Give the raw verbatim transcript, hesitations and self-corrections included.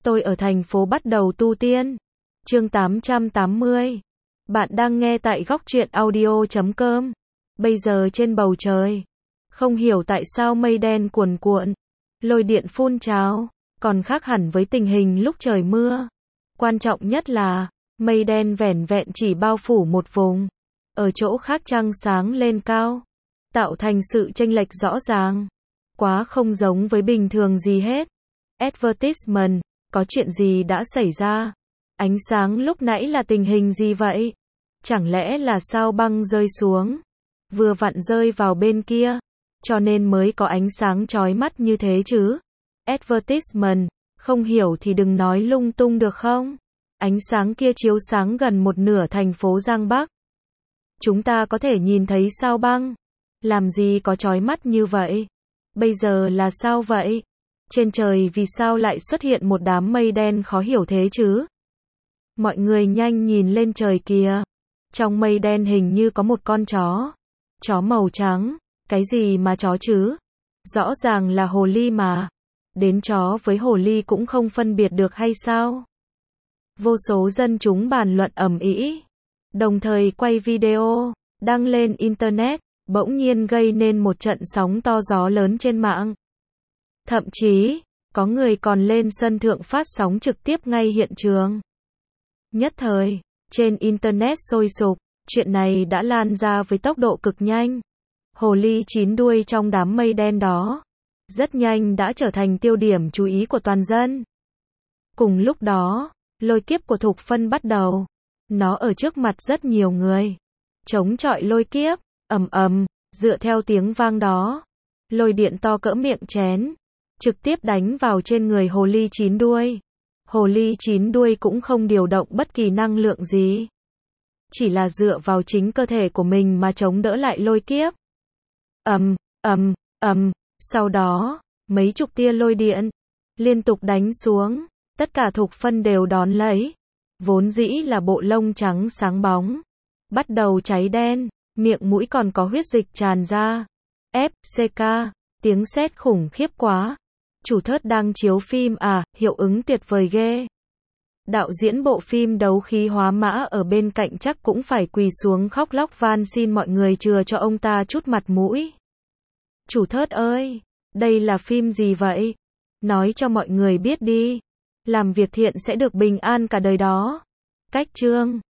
Tôi ở thành phố bắt đầu tu tiên. Chương tám trăm tám mươi. Bạn đang nghe tại góc truyện audio chấm com. Bây giờ trên bầu trời, không hiểu tại sao mây đen cuồn cuộn, lôi điện phun trào, còn khác hẳn với tình hình lúc trời mưa. Quan trọng nhất là, mây đen vẻn vẹn chỉ bao phủ một vùng, ở chỗ khác trăng sáng lên cao, tạo thành sự chênh lệch rõ ràng. Quá không giống với bình thường gì hết. Advertisement, có chuyện gì đã xảy ra? Ánh sáng lúc nãy là tình hình gì vậy? Chẳng lẽ là sao băng rơi xuống? Vừa vặn rơi vào bên kia, cho nên mới có ánh sáng chói mắt như thế chứ? Advertisement, không hiểu thì đừng nói lung tung được không? Ánh sáng kia chiếu sáng gần một nửa thành phố Giang Bắc. Chúng ta có thể nhìn thấy sao băng. Làm gì có chói mắt như vậy? Bây giờ là sao vậy? Trên trời vì sao lại xuất hiện một đám mây đen khó hiểu thế chứ? Mọi người nhanh nhìn lên trời kìa. Trong mây đen hình như có một con chó. Chó màu trắng. Cái gì mà chó chứ? Rõ ràng là hồ ly mà. Đến chó với hồ ly cũng không phân biệt được hay sao? Vô số dân chúng bàn luận ầm ĩ, đồng thời quay video, đăng lên internet, bỗng nhiên gây nên một trận sóng to gió lớn trên mạng. Thậm chí, có người còn lên sân thượng phát sóng trực tiếp ngay hiện trường. Nhất thời, trên internet sôi sục, chuyện này đã lan ra với tốc độ cực nhanh. Hồ ly chín đuôi trong đám mây đen đó, rất nhanh đã trở thành tiêu điểm chú ý của toàn dân. Cùng lúc đó, lôi kiếp của Thục Phân bắt đầu. Nó ở trước mặt rất nhiều người, chống chọi lôi kiếp, ầm ầm, dựa theo tiếng vang đó, lôi điện to cỡ miệng chén, trực tiếp đánh vào trên người hồ ly chín đuôi. Hồ ly chín đuôi cũng không điều động bất kỳ năng lượng gì, chỉ là dựa vào chính cơ thể của mình mà chống đỡ lại lôi kiếp. Ầm, ầm, ầm, sau đó, mấy chục tia lôi điện liên tục đánh xuống, tất cả Thục Phân đều đón lấy. Vốn dĩ là bộ lông trắng sáng bóng, bắt đầu cháy đen, miệng mũi còn có huyết dịch tràn ra. ép xê ca, tiếng sét khủng khiếp quá. Chủ thớt đang chiếu phim à, hiệu ứng tuyệt vời ghê. Đạo diễn bộ phim Đấu Khí Hóa Mã ở bên cạnh chắc cũng phải quỳ xuống khóc lóc van xin mọi người chừa cho ông ta chút mặt mũi. Chủ thớt ơi, đây là phim gì vậy? Nói cho mọi người biết đi. Làm việc thiện sẽ được bình an cả đời đó. Cách chương